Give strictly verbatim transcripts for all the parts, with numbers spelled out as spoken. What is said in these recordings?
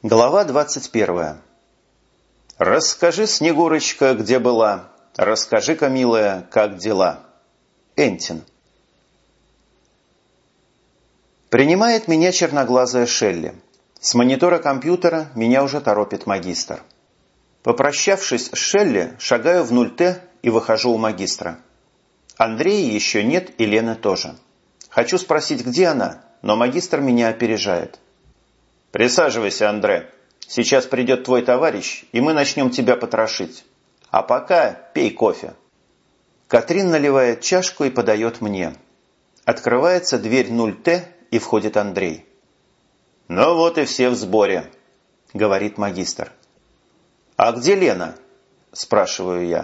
Глава двадцать первая. «Расскажи, Снегурочка, где была? Расскажи-ка, милая, как дела?» Энтин. Принимает меня черноглазая Шелли. С монитора компьютера меня уже торопит магистр. Попрощавшись с Шелли, шагаю в нуль тэ и выхожу у магистра. Андрея еще нет и Лены тоже. Хочу спросить, где она, но магистр меня опережает. «Присаживайся, Андре. Сейчас придет твой товарищ, и мы начнем тебя потрошить. А пока пей кофе». Катрин наливает чашку и подает мне. Открывается дверь нуль тэ, и входит Андрей. «Ну вот и все в сборе», — говорит магистр. «А где Лена?» — спрашиваю я.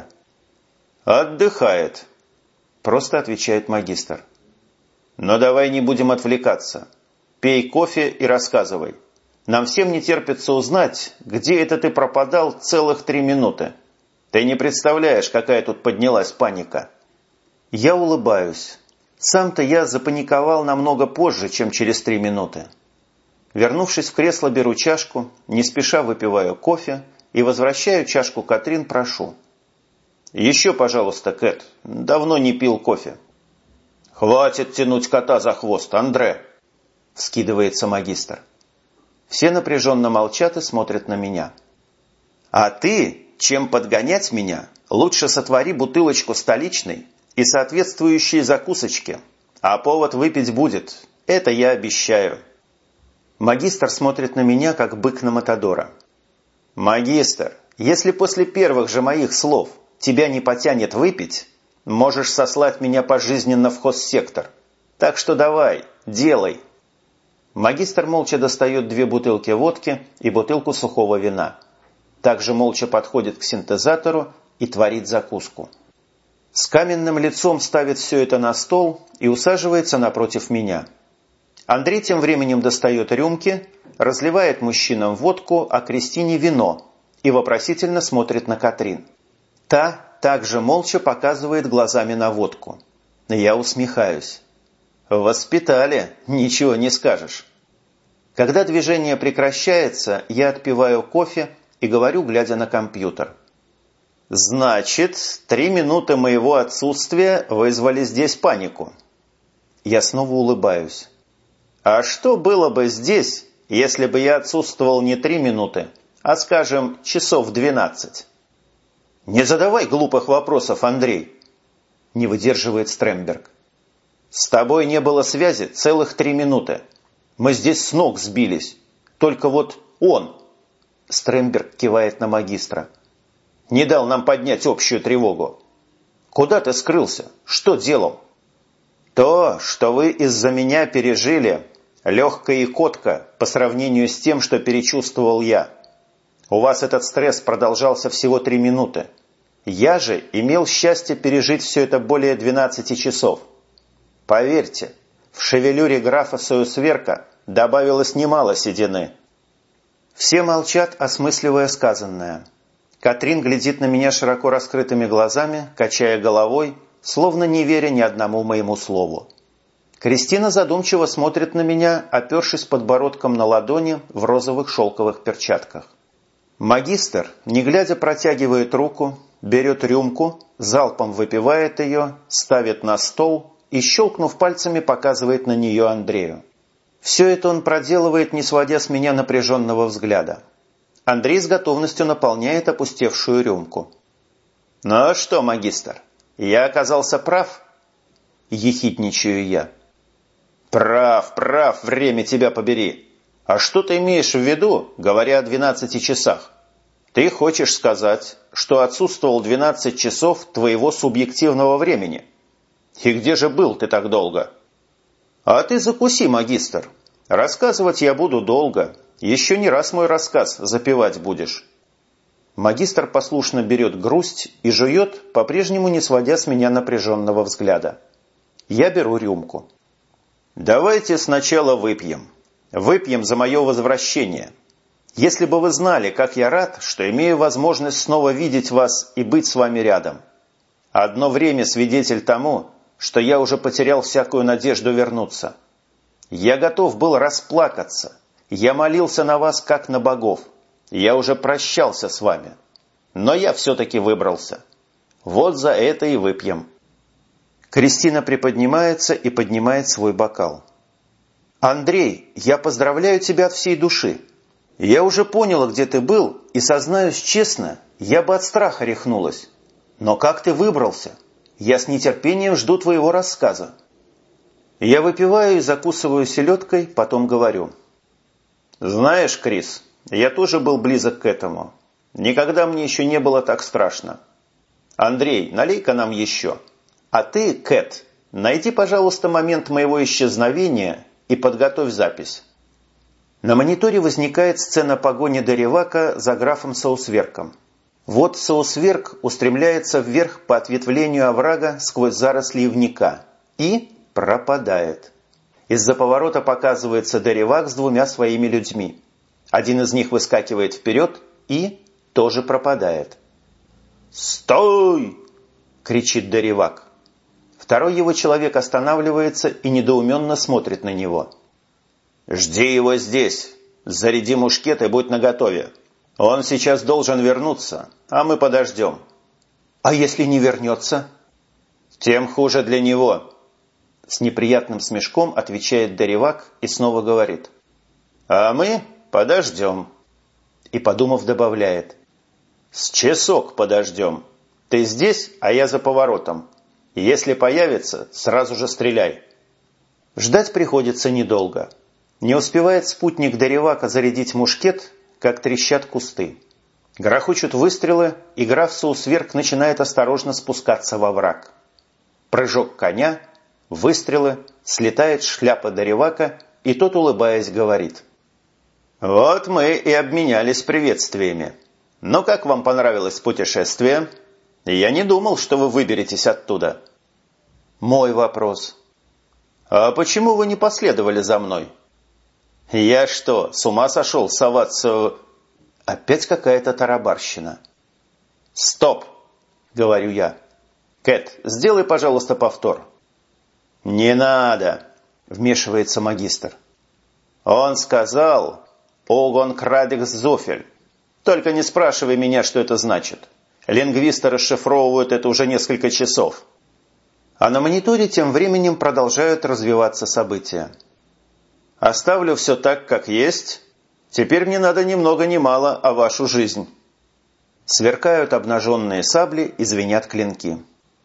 «Отдыхает», — просто отвечает магистр. «Но давай не будем отвлекаться. Пей кофе и рассказывай. Нам всем не терпится узнать, где это ты пропадал целых три минуты. Ты не представляешь, какая тут поднялась паника». Я улыбаюсь. Сам-то я запаниковал намного позже, чем через три минуты. Вернувшись в кресло, беру чашку, не спеша выпиваю кофе и возвращаю чашку Катрин, прошу. «Еще, пожалуйста, Кэт. Давно не пил кофе». «Хватит тянуть кота за хвост, Андре!» – вскидывается магистр. Все напряженно молчат и смотрят на меня. «А ты, чем подгонять меня, лучше сотвори бутылочку столичной и соответствующие закусочки, а повод выпить будет, это я обещаю». Магистр смотрит на меня, как бык на матадора. «Магистр, если после первых же моих слов тебя не потянет выпить, можешь сослать меня пожизненно в хозсектор. Так что давай, делай». Магистр молча достает две бутылки водки и бутылку сухого вина. Также молча подходит к синтезатору и творит закуску. С каменным лицом ставит все это на стол и усаживается напротив меня. Андрей тем временем достает рюмки, разливает мужчинам водку, а Кристине вино и вопросительно смотрит на Катрин. Та также молча показывает глазами на водку. Я усмехаюсь. «Воспитали, ничего не скажешь». Когда движение прекращается, я отпиваю кофе и говорю, глядя на компьютер. «Значит, три минуты моего отсутствия вызвали здесь панику». Я снова улыбаюсь. «А что было бы здесь, если бы я отсутствовал не три минуты, а, скажем, часов двенадцать?» «Не задавай глупых вопросов, Андрей», – не выдерживает Стремберг. «С тобой не было связи целых три минуты. Мы здесь с ног сбились. Только вот он...» Стремберг кивает на магистра. «Не дал нам поднять общую тревогу. Куда ты скрылся? Что делал?» «То, что вы из-за меня пережили, легкая икотка по сравнению с тем, что перечувствовал я. У вас этот стресс продолжался всего три минуты. Я же имел счастье пережить все это более двенадцати часов. Поверьте, в шевелюре графа Союсверка добавилось немало седины». Все молчат, осмысливая сказанное. Катрин глядит на меня широко раскрытыми глазами, качая головой, словно не веря ни одному моему слову. Кристина задумчиво смотрит на меня, опершись подбородком на ладони в розовых шелковых перчатках. Магистр, не глядя, протягивает руку, берет рюмку, залпом выпивает ее, ставит на стол и, щелкнув пальцами, показывает на нее Андрею. Все это он проделывает, не сводя с меня напряженного взгляда. Андрей с готовностью наполняет опустевшую рюмку. «Ну что, магистр, я оказался прав?» Ехидничаю я. «Прав, прав, время тебя побери. А что ты имеешь в виду, говоря о двенадцати часах? Ты хочешь сказать, что отсутствовал двенадцать часов твоего субъективного времени? И где же был ты так долго?» «А ты закуси, магистр. Рассказывать я буду долго. Еще не раз мой рассказ запевать будешь». Магистр послушно берет грусть и жует, по-прежнему не сводя с меня напряженного взгляда. Я беру рюмку. «Давайте сначала выпьем. Выпьем за мое возвращение. Если бы вы знали, как я рад, что имею возможность снова видеть вас и быть с вами рядом. Одно время свидетель тому, что я уже потерял всякую надежду вернуться. Я готов был расплакаться, Я молился на вас, как на богов. Я уже прощался с вами. Но я все-таки выбрался. Вот за это и выпьем». Кристина приподнимается и поднимает свой бокал. «Андрей, я поздравляю тебя от всей души. Я уже поняла, где ты был, и, сознаюсь честно, я бы от страха рехнулась. Но как ты выбрался? Я с нетерпением жду твоего рассказа». Я выпиваю и закусываю селедкой, потом говорю. «Знаешь, Крис, я тоже был близок к этому. Никогда мне еще не было так страшно. Андрей, налей-ка нам еще. А ты, Кэт, найди, пожалуйста, момент моего исчезновения и подготовь запись». На мониторе возникает сцена погони Даревака за графом Саусверком. Вот Саусверк устремляется вверх по ответвлению оврага сквозь заросли ивника и пропадает. Из-за поворота показывается Даревак с двумя своими людьми. Один из них выскакивает вперед и тоже пропадает. «Стой!» – кричит Даревак. Второй его человек останавливается и недоуменно смотрит на него. «Жди его здесь. Заряди мушкет и будь наготове. Он сейчас должен вернуться, а мы подождем». «А если не вернется?» «Тем хуже для него». С неприятным смешком отвечает Даревак и снова говорит. «А мы подождем». И, подумав, добавляет. «С часок подождем. Ты здесь, а я за поворотом. Если появится, сразу же стреляй». Ждать приходится недолго. Не успевает спутник Даревака зарядить мушкет, как трещат кусты. Грохочут выстрелы, и граф Саусверк начинает осторожно спускаться во враг. Прыжок коня, выстрелы, слетает шляпа Даревака, и тот, улыбаясь, говорит. «Вот мы и обменялись приветствиями. Но как вам понравилось путешествие? Я не думал, что вы выберетесь оттуда». «Мой вопрос». «А почему вы не последовали за мной?» «Я что, с ума сошел соваться?» Опять какая-то тарабарщина. «Стоп!» — говорю я. «Кэт, сделай, пожалуйста, повтор». «Не надо!» — вмешивается магистр. «Он сказал «Огон крадекс зофель». Только не спрашивай меня, что это значит. Лингвисты расшифровывают это уже несколько часов». А на мониторе тем временем продолжают развиваться события. «Оставлю все так, как есть. Теперь мне надо ни много ни мало о вашу жизнь». Сверкают обнаженные сабли и звенят клинки.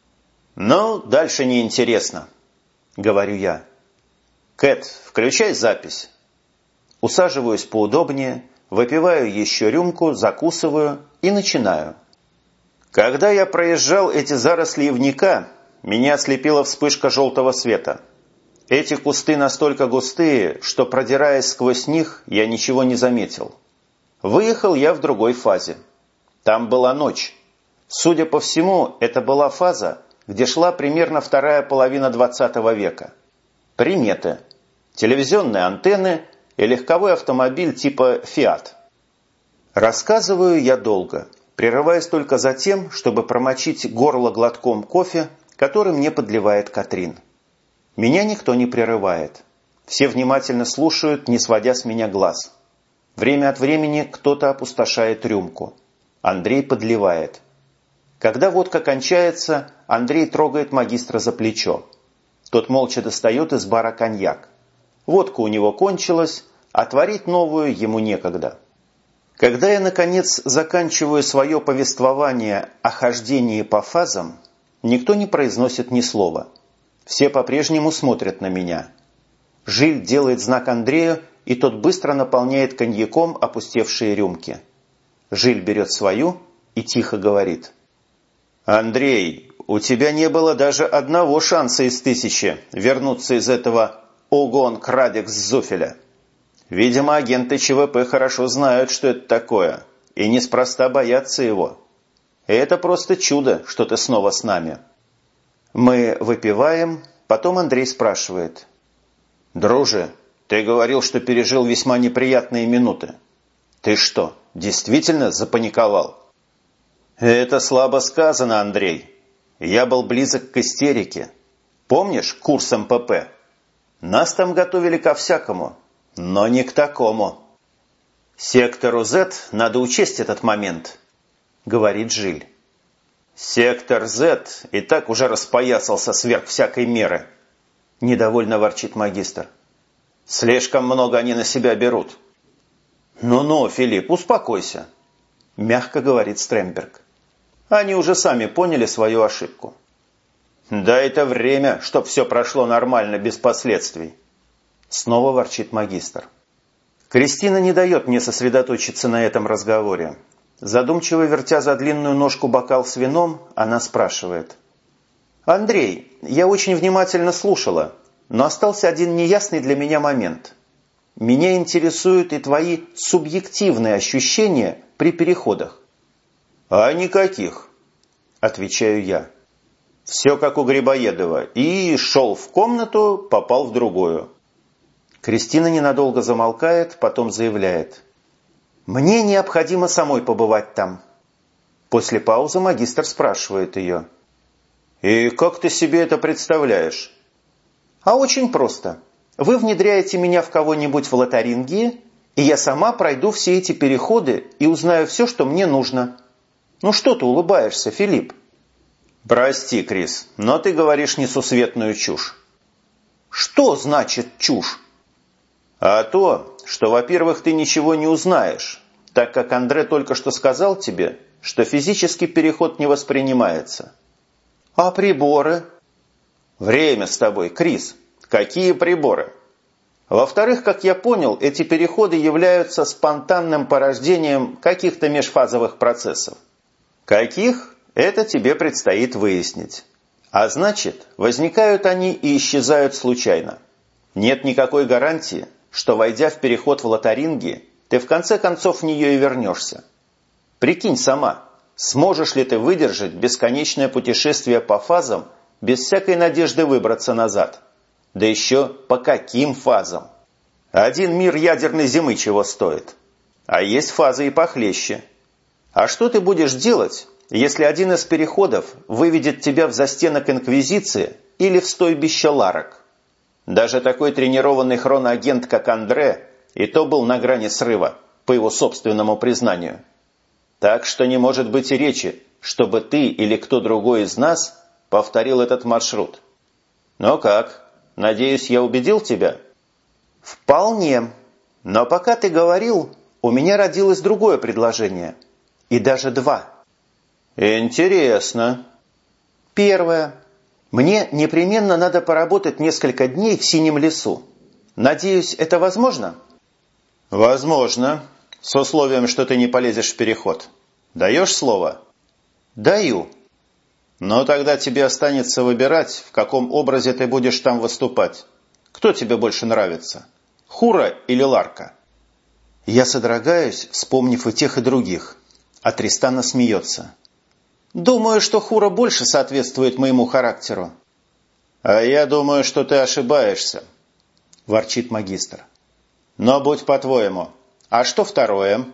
«Ну, дальше неинтересно», — говорю я. «Кэт, включай запись». Усаживаюсь поудобнее, выпиваю еще рюмку, закусываю и начинаю. «Когда я проезжал эти заросли ивника, меня ослепила вспышка желтого света. Эти кусты настолько густые, что, продираясь сквозь них, я ничего не заметил. Выехал я в другой фазе. Там была ночь. Судя по всему, это была фаза, где шла примерно вторая половина двадцатого века. Приметы. Телевизионные антенны и легковой автомобиль типа «Фиат». Рассказываю я долго, прерываясь только за тем, чтобы промочить горло глотком кофе, который мне подливает Катрин. Меня никто не прерывает. Все внимательно слушают, не сводя с меня глаз. Время от времени кто-то опустошает рюмку. Андрей подливает. Когда водка кончается, Андрей трогает магистра за плечо. Тот молча достает из бара коньяк. Водка у него кончилась, а творить новую ему некогда. Когда я, наконец, заканчиваю свое повествование о хождении по фазам, никто не произносит ни слова. Все по-прежнему смотрят на меня. Жиль делает знак Андрею, и тот быстро наполняет коньяком опустевшие рюмки. Жиль берет свою и тихо говорит. «Андрей, у тебя не было даже одного шанса из тысячи вернуться из этого «Огон крадекс зофеля». Видимо, агенты ЧВП хорошо знают, что это такое, и неспроста боятся его. И это просто чудо, что ты снова с нами». Мы выпиваем, потом Андрей спрашивает. «Друже, ты говорил, что пережил весьма неприятные минуты. Ты что, действительно запаниковал?» «Это слабо сказано, Андрей. Я был близок к истерике. Помнишь курс эм пэ пэ? Нас там готовили ко всякому. Но не к такому. «Сектору Z надо учесть этот момент», — говорит Жиль. «Сектор Z и так уже распоясался сверх всякой меры», — недовольно ворчит магистр. «Слишком много они на себя берут». «Ну-ну, Филипп, успокойся», — мягко говорит Стремберг. «Они уже сами поняли свою ошибку». «Дай это время, чтоб все прошло нормально, без последствий», — снова ворчит магистр. Кристина не дает мне сосредоточиться на этом разговоре. Задумчиво вертя за длинную ножку бокал с вином, она спрашивает. «Андрей, я очень внимательно слушала, но остался один неясный для меня момент. Меня интересуют и твои субъективные ощущения при переходах». «А никаких», – отвечаю я. «Все как у Грибоедова. И шел в комнату, попал в другую». Кристина ненадолго замолкает, потом заявляет. «Мне необходимо самой побывать там». После паузы магистр спрашивает ее. «И как ты себе это представляешь?» «А очень просто. Вы внедряете меня в кого-нибудь в Лотарингии, и я сама пройду все эти переходы и узнаю все, что мне нужно. Ну что ты улыбаешься, Филипп?» «Прости, Крис, но ты говоришь несусветную чушь». «Что значит чушь?» «А то, что, во-первых, ты ничего не узнаешь, так как Андре только что сказал тебе, что физический переход не воспринимается». «А приборы?» «Время с тобой, Крис. Какие приборы?» «Во-вторых, как я понял, эти переходы являются спонтанным порождением каких-то межфазовых процессов. Каких? Это тебе предстоит выяснить. А значит, возникают они и исчезают случайно. Нет никакой гарантии, что, войдя в переход в Лотарингии, ты в конце концов в нее и вернешься. Прикинь сама, сможешь ли ты выдержать бесконечное путешествие по фазам без всякой надежды выбраться назад? Да еще по каким фазам? Один мир ядерной зимы чего стоит? А есть фазы и похлеще. А что ты будешь делать, если один из переходов выведет тебя в застенок Инквизиции или в стойбище Ларок? Даже такой тренированный хроноагент, как Андре, и то был на грани срыва, по его собственному признанию. Так что не может быть и речи, чтобы ты или кто другой из нас повторил этот маршрут. Ну как, надеюсь, я убедил тебя? Вполне. Но пока ты говорил, у меня родилось другое предложение. И даже два. Интересно. Первое. Мне непременно надо поработать несколько дней в Синем лесу. Надеюсь, это возможно? Возможно. С условием, что ты не полезешь в переход. Даешь слово? Даю. Но тогда тебе останется выбирать, в каком образе ты будешь там выступать. Кто тебе больше нравится? Хура или Ларка? Я содрогаюсь, вспомнив и тех, и других. А Тристана смеется. Думаю, что Хура больше соответствует моему характеру. А я думаю, что ты ошибаешься, ворчит магистр. Но будь по-твоему. А что второе?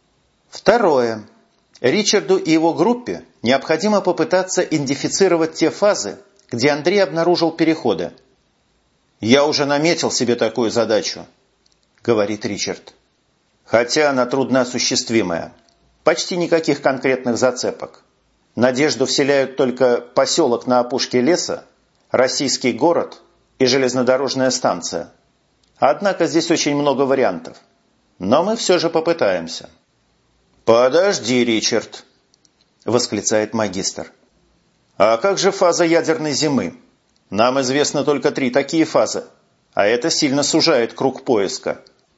Второе. Ричарду и его группе необходимо попытаться идентифицировать те фазы, где Андрей обнаружил переходы. «Я уже наметил себе такую задачу», — говорит Ричард. «Хотя она трудноосуществимая. Почти никаких конкретных зацепок. Надежду вселяют только поселок на опушке леса, российский город и железнодорожная станция. Однако здесь очень много вариантов. Но мы все же попытаемся». «Подожди, Ричард», — восклицает магистр. «А как же фаза ядерной зимы? Нам известно только три такие фазы, а это сильно сужает круг поиска».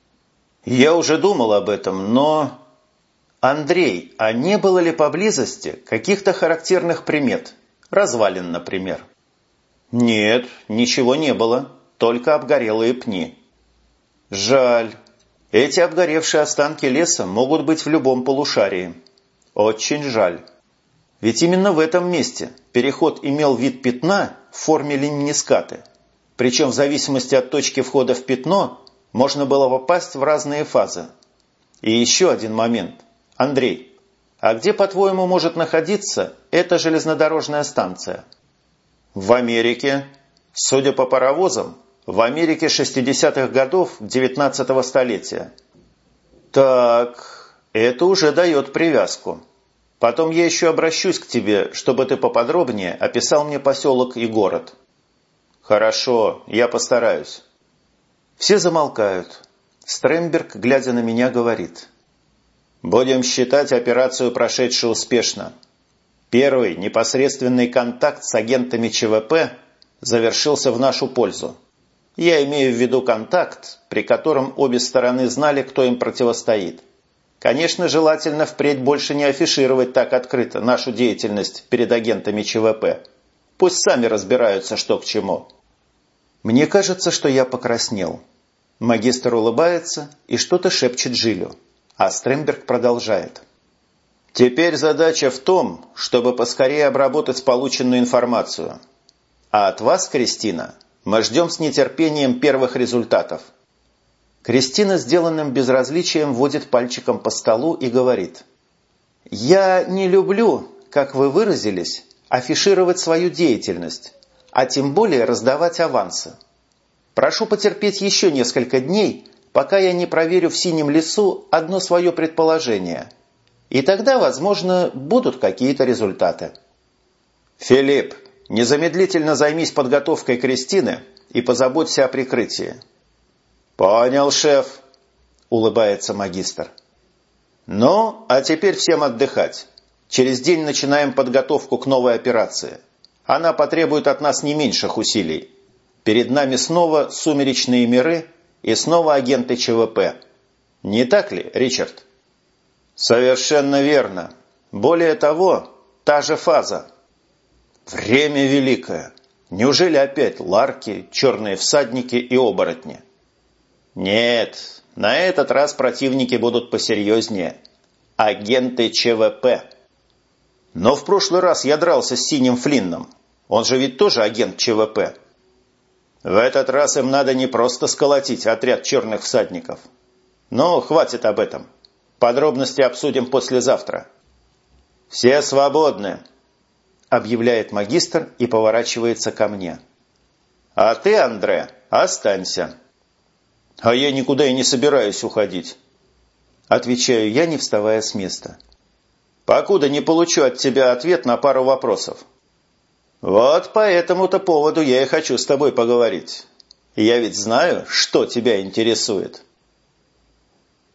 «Я уже думал об этом, но...» «Андрей, а не было ли поблизости каких-то характерных примет? Развалин, например?» «Нет, ничего не было, только обгорелые пни». «Жаль. Эти обгоревшие останки леса могут быть в любом полушарии. Очень жаль. Ведь именно в этом месте переход имел вид пятна в форме ленинискаты. Причем в зависимости от точки входа в пятно можно было попасть в разные фазы. И еще один момент. Андрей, а где, по-твоему, может находиться эта железнодорожная станция?» «В Америке. Судя по паровозам, В Америке шестидесятых годов девятнадцатого столетия. Так, это уже дает привязку. Потом я еще обращусь к тебе, чтобы ты поподробнее описал мне поселок и город. Хорошо, я постараюсь. Все замолкают. Стремберг, глядя на меня, говорит. Будем считать операцию прошедшей успешно. Первый непосредственный контакт с агентами ЧВП завершился в нашу пользу. Я имею в виду контакт, при котором обе стороны знали, кто им противостоит. Конечно, желательно впредь больше не афишировать так открыто нашу деятельность перед агентами ЧВП. Пусть сами разбираются, что к чему. Мне кажется, что я покраснел. Магистр улыбается и что-то шепчет Джилю, а Стремберг продолжает. Теперь задача в том, чтобы поскорее обработать полученную информацию. А от вас, Кристина, мы ждем с нетерпением первых результатов. Кристина сделанным безразличием водит пальчиком по столу и говорит. «Я не люблю, как вы выразились, афишировать свою деятельность, а тем более раздавать авансы. Прошу потерпеть еще несколько дней, пока я не проверю в Синем лесу одно свое предположение. И тогда, возможно, будут какие-то результаты». «Филипп, незамедлительно займись подготовкой Кристины и позаботься о прикрытии». «Понял, шеф», – улыбается магистр. «Ну, а теперь всем отдыхать. Через день начинаем подготовку к новой операции. Она потребует от нас не меньших усилий. Перед нами снова сумеречные миры и снова агенты ЧВП. Не так ли, Ричард?» «Совершенно верно. Более того, та же фаза». «Время великое. Неужели опять ларки, черные всадники и оборотни?» «Нет, на этот раз противники будут посерьезнее. Агенты ЧВП». «Но в прошлый раз я дрался с Синим Флинном. Он же ведь тоже агент ЧВП». «В этот раз им надо не просто сколотить отряд черных всадников. Но хватит об этом. Подробности обсудим послезавтра». «Все свободны», – объявляет магистр и поворачивается ко мне. «А ты, Андре, останься». «А я никуда и не собираюсь уходить», – отвечаю я, не вставая с места. «Покуда не получу от тебя ответ на пару вопросов». «Вот по этому-то поводу я и хочу с тобой поговорить. Я ведь знаю, что тебя интересует».